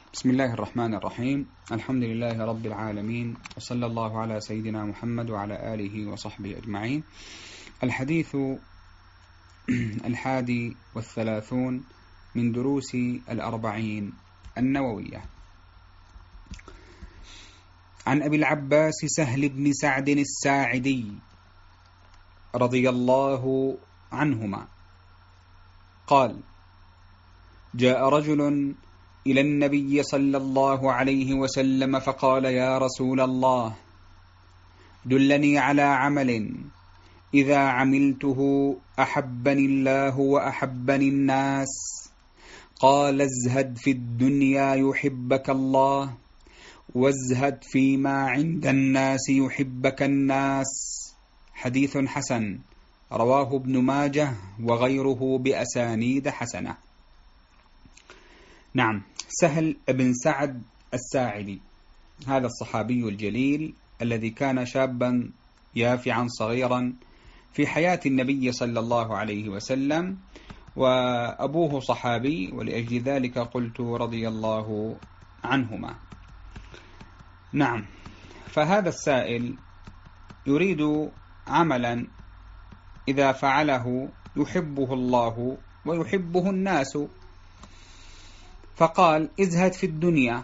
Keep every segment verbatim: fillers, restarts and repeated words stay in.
بسم الله الرحمن الرحيم. الحمد لله رب العالمين، وصلى الله على سيدنا محمد وعلى آله وصحبه أجمعين. الحديث الحادي والثلاثون من دروس الأربعين النووية. عن أبي العباس سهل بن سعد الساعدي رضي الله عنهما قال: جاء رجل إلى النبي صلى الله عليه وسلم فقال: يا رسول الله، دلني على عمل إذا عملته أحبني الله وأحبني الناس. قال: ازهد في الدنيا يحبك الله، وازهد فيما عند الناس يحبك الناس. حديث حسن، رواه ابن ماجه وغيره بأسانيد حسنة. نعم، سهل بن سعد الساعدي، هذا الصحابي الجليل الذي كان شابا يافعا صغيرا في حياة النبي صلى الله عليه وسلم، وأبوه صحابي، ولأجل ذلك قلت رضي الله عنهما. نعم، فهذا السائل يريد عملا إذا فعله يحبه الله ويحبه الناس، فقال: ازهد في الدنيا،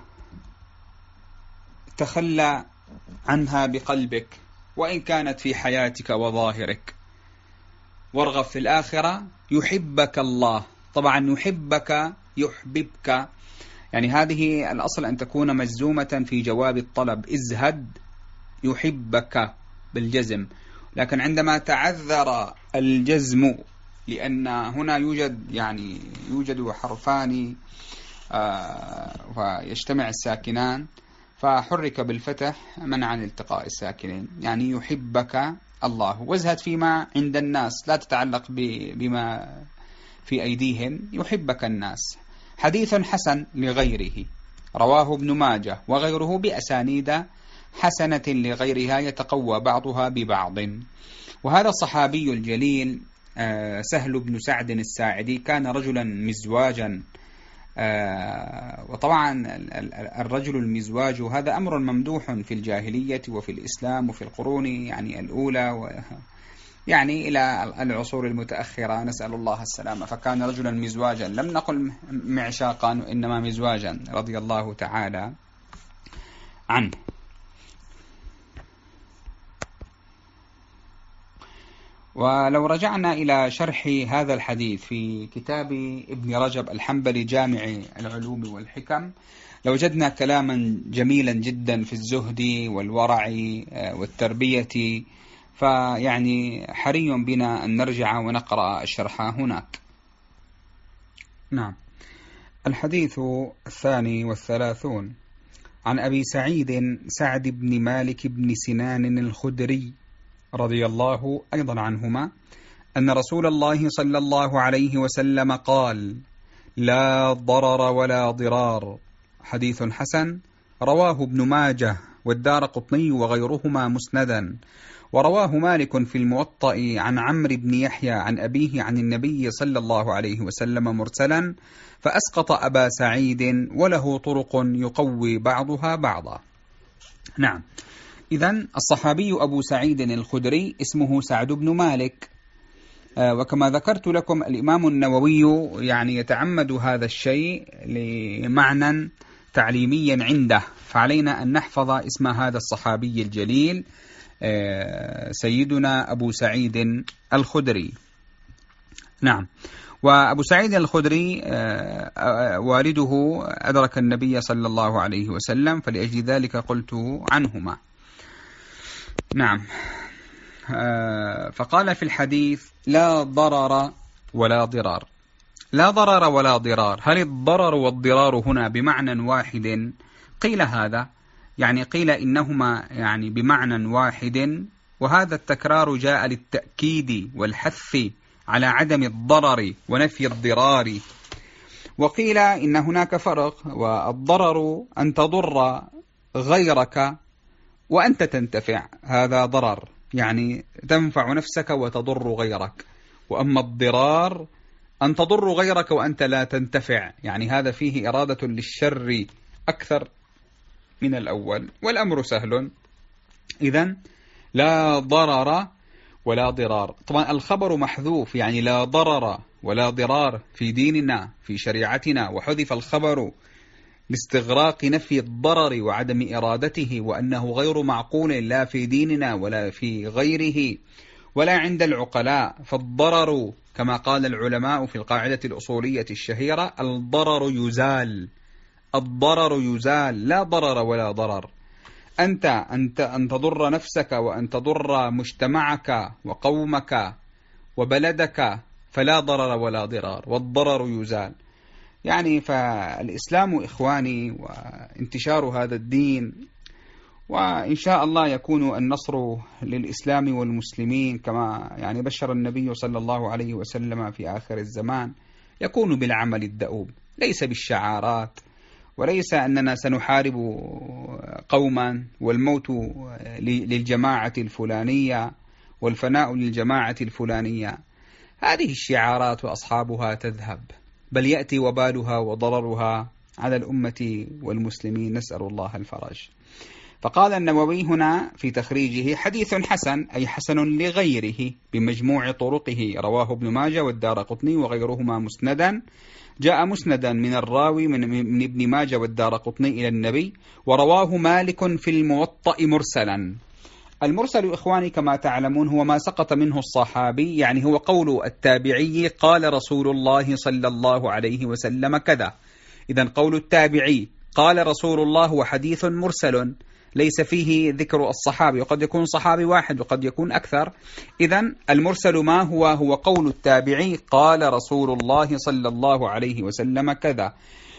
تخلى عنها بقلبك وإن كانت في حياتك وظاهرك، وارغب في الآخرة يحبك الله. طبعا يحبك يحببك، يعني هذه الأصل أن تكون مجزومة في جواب الطلب، ازهد يحبك بالجزم، لكن عندما تعذر الجزم لأن هنا يوجد يعني يوجد حرفان ويجتمع الساكنان، فحرك بالفتح منعا التقاء الساكنين، يعني يحبك الله. وازهد فيما عند الناس، لا تتعلق بما في أيديهم، يحبك الناس. حديث حسن لغيره، رواه ابن ماجه وغيره بأسانيد حسنة لغيرها يتقوى بعضها ببعض. وهذا الصحابي الجليل سهل بن سعد الساعدي كان رجلا مزواجا، آه وطبعا الرجل المزواج هذا أمر ممدوح في الجاهلية وفي الإسلام وفي القرون يعني الأولى و يعني إلى العصور المتأخرة، نسأل الله السلامة. فكان رجلا مزواجا، لم نقل معشاقا إنما مزواجا، رضي الله تعالى عنه. ولو رجعنا إلى شرح هذا الحديث في كتاب ابن رجب الحنبلي جامع العلوم والحكم، لوجدنا كلاما جميلا جدا في الزهد والورع والتربية، فيعني حري بنا أن نرجع ونقرأ الشرح هناك. نعم، الحديث الثاني والثلاثون عن أبي سعيد سعد بن مالك بن سنان الخدري رضي الله أيضا عنهما أن رسول الله صلى الله عليه وسلم قال: لا ضرر ولا ضرار. حديث حسن، رواه ابن ماجه والدارقطني وغيرهما مسندا، ورواه مالك في الموطأ عن عمرو بن يحيى عن أبيه عن النبي صلى الله عليه وسلم مرسلا، فأسقط أبا سعيد، وله طرق يقوي بعضها بعضا. نعم، إذن الصحابي أبو سعيد الخدري اسمه سعد بن مالك، وكما ذكرت لكم الإمام النووي يعني يتعمد هذا الشيء لمعنى تعليميا عنده، فعلينا أن نحفظ اسم هذا الصحابي الجليل سيدنا أبو سعيد الخدري. نعم، وأبو سعيد الخدري والده أدرك النبي صلى الله عليه وسلم، فلأجل ذلك قلت عنهما. نعم، فقال في الحديث: لا ضرر ولا ضرار. لا ضرر ولا ضرار، هل الضرر والضرار هنا بمعنى واحد؟ قيل هذا، يعني قيل إنهما يعني بمعنى واحد، وهذا التكرار جاء للتأكيد والحث على عدم الضرر ونفي الضرار. وقيل إن هناك فرق، والضرر أن تضر غيرك وأنت تنتفع، هذا ضرر، يعني تنفع نفسك وتضر غيرك. وأما الضرار أن تضر غيرك وأنت لا تنتفع، يعني هذا فيه إرادة للشر أكثر من الأول، والأمر سهل. إذن لا ضرر ولا ضرار. طبعا الخبر محذوف، يعني لا ضرر ولا ضرار في ديننا في شريعتنا، وحذف الخبر لاستغراق نفي الضرر وعدم إرادته، وأنه غير معقول لا في ديننا ولا في غيره ولا عند العقلاء. فالضرر كما قال العلماء في القاعدة الأصولية الشهيرة: الضرر يزال، الضرر يزال، لا ضرر ولا ضرر. أنت أنت أن تضر نفسك وأن تضر مجتمعك وقومك وبلدك فلا ضرر ولا ضرار، والضرر يزال. يعني فالإسلام إخواني وانتشار هذا الدين، وإن شاء الله يكون النصر للإسلام والمسلمين كما يعني بشر النبي صلى الله عليه وسلم في آخر الزمان، يكون بالعمل الدؤوب، ليس بالشعارات، وليس أننا سنحارب قوما والموت للجماعة الفلانية والفناء للجماعة الفلانية. هذه الشعارات وأصحابها تذهب، بل يأتي وبالها وضررها على الأمة والمسلمين، نسأل الله الفرج. فقال النووي هنا في تخريجه: حديث حسن، أي حسن لغيره بمجموع طرقه، رواه ابن ماجه والدارقطني وغيرهما مسندا. جاء مسندا من الراوي من, من ابن ماجه والدارقطني إلى النبي، ورواه مالك في الموطأ مرسلا. المرسل إخواني كما تعلمون هو ما سقط منه الصحابي، يعني هو قول التابعي قال رسول الله صلى الله عليه وسلم كذا. إذن قول التابعي قال رسول الله هو حديث مرسل ليس فيه ذكر الصحابي، وقد يكون صحابي واحد وقد يكون أكثر. إذن المرسل ما هو؟ هو قول التابعي قال رسول الله صلى الله عليه وسلم كذا.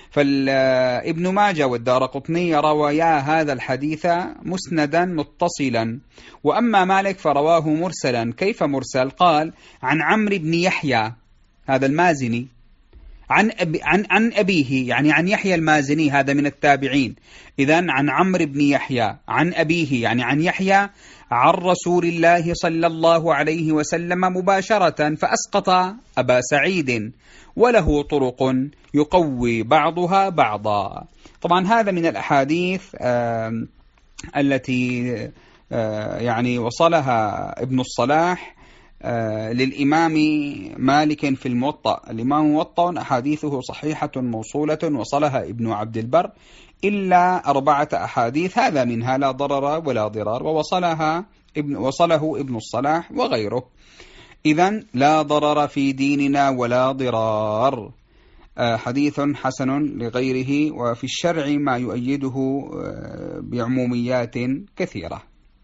فابن ماجه والدارقطني روايا هذا الحديث مسندا متصلا، وأما مالك فرواه مرسلا. كيف مرسل؟ قال: عن عمرو بن يحيى، هذا المازني، عن أبي عن عن أبيه، يعني عن يحيى المازني، هذا من التابعين. إذن عن عمرو بن يحيى عن أبيه، يعني عن يحيى، عن رسول الله صلى الله عليه وسلم مباشرة، فأسقط أبا سعيد، وله طرق يقوي بعضها بعضا. طبعا هذا من الأحاديث آه التي آه يعني وصلها ابن الصلاح آه للإمام مالك في الموطأ. الإمام موطأ أحاديثه صحيحة موصولة، وصلها ابن عبد البر إلا أربعة أحاديث، هذا منها لا ضرر ولا ضرار، ووصلها ابن وصله ابن الصلاح وغيره. إذن لا ضرر في ديننا ولا ضرار، آه حديث حسن لغيره، وفي الشرع ما يؤيده آه بعموميات كثيرة.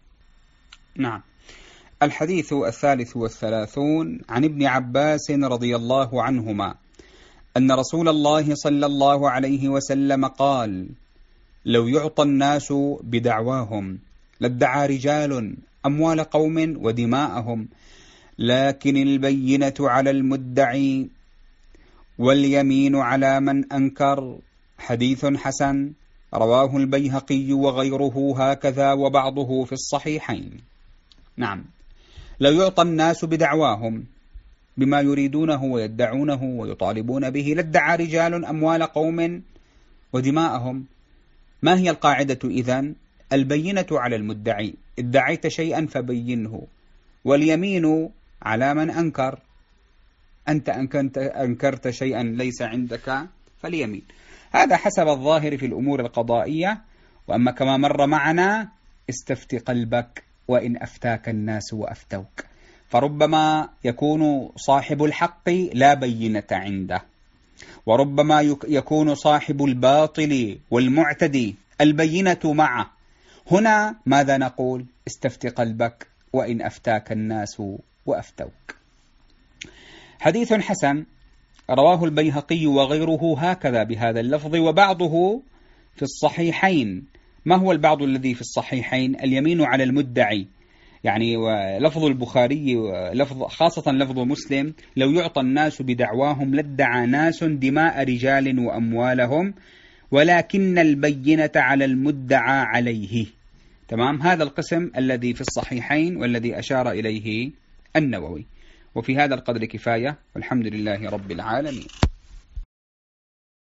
نعم. الحديث الثالث والثلاثون عن ابن عباس رضي الله عنهما أن رسول الله صلى الله عليه وسلم قال: لو يعطى الناس بدعواهم لادعى رجال أموال قوم ودماءهم، لكن البينة على المدعي واليمين على من أنكر. حديث حسن، رواه البيهقي وغيره هكذا وبعضه في الصحيحين. نعم. لو يعطى الناس بدعواهم، بما يريدونه ويدعونه ويطالبون به، لادعى رجال أموال قوم ودماءهم. ما هي القاعدة إذن؟ البينة على المدعي، ادعيت شيئا فبينه، واليمين على من أنكر، أنت أنكرت شيئا ليس عندك فاليمين. هذا حسب الظاهر في الأمور القضائية. وأما كما مر معنا: استفت قلبك وإن أفتاك الناس وأفتوك. فربما يكون صاحب الحق لا بينة عنده، وربما يكون صاحب الباطل والمعتدي البينة معه. هنا ماذا نقول؟ استفت قلبك وإن أفتاك الناس وأفتوك. حديث حسن، رواه البيهقي وغيره هكذا بهذا اللفظ، وبعضه في الصحيحين. ما هو البعض الذي في الصحيحين؟ اليمين على المدعي، يعني لفظ البخاري لفظ خاصة لفظ مسلم: لو يعطى الناس بدعواهم لادعى ناس دماء رجال وأموالهم، ولكن البينة على المدعى عليه. تمام. هذا القسم الذي في الصحيحين والذي أشار إليه النووي. وفي هذا القدر كفاية، والحمد لله رب العالمين.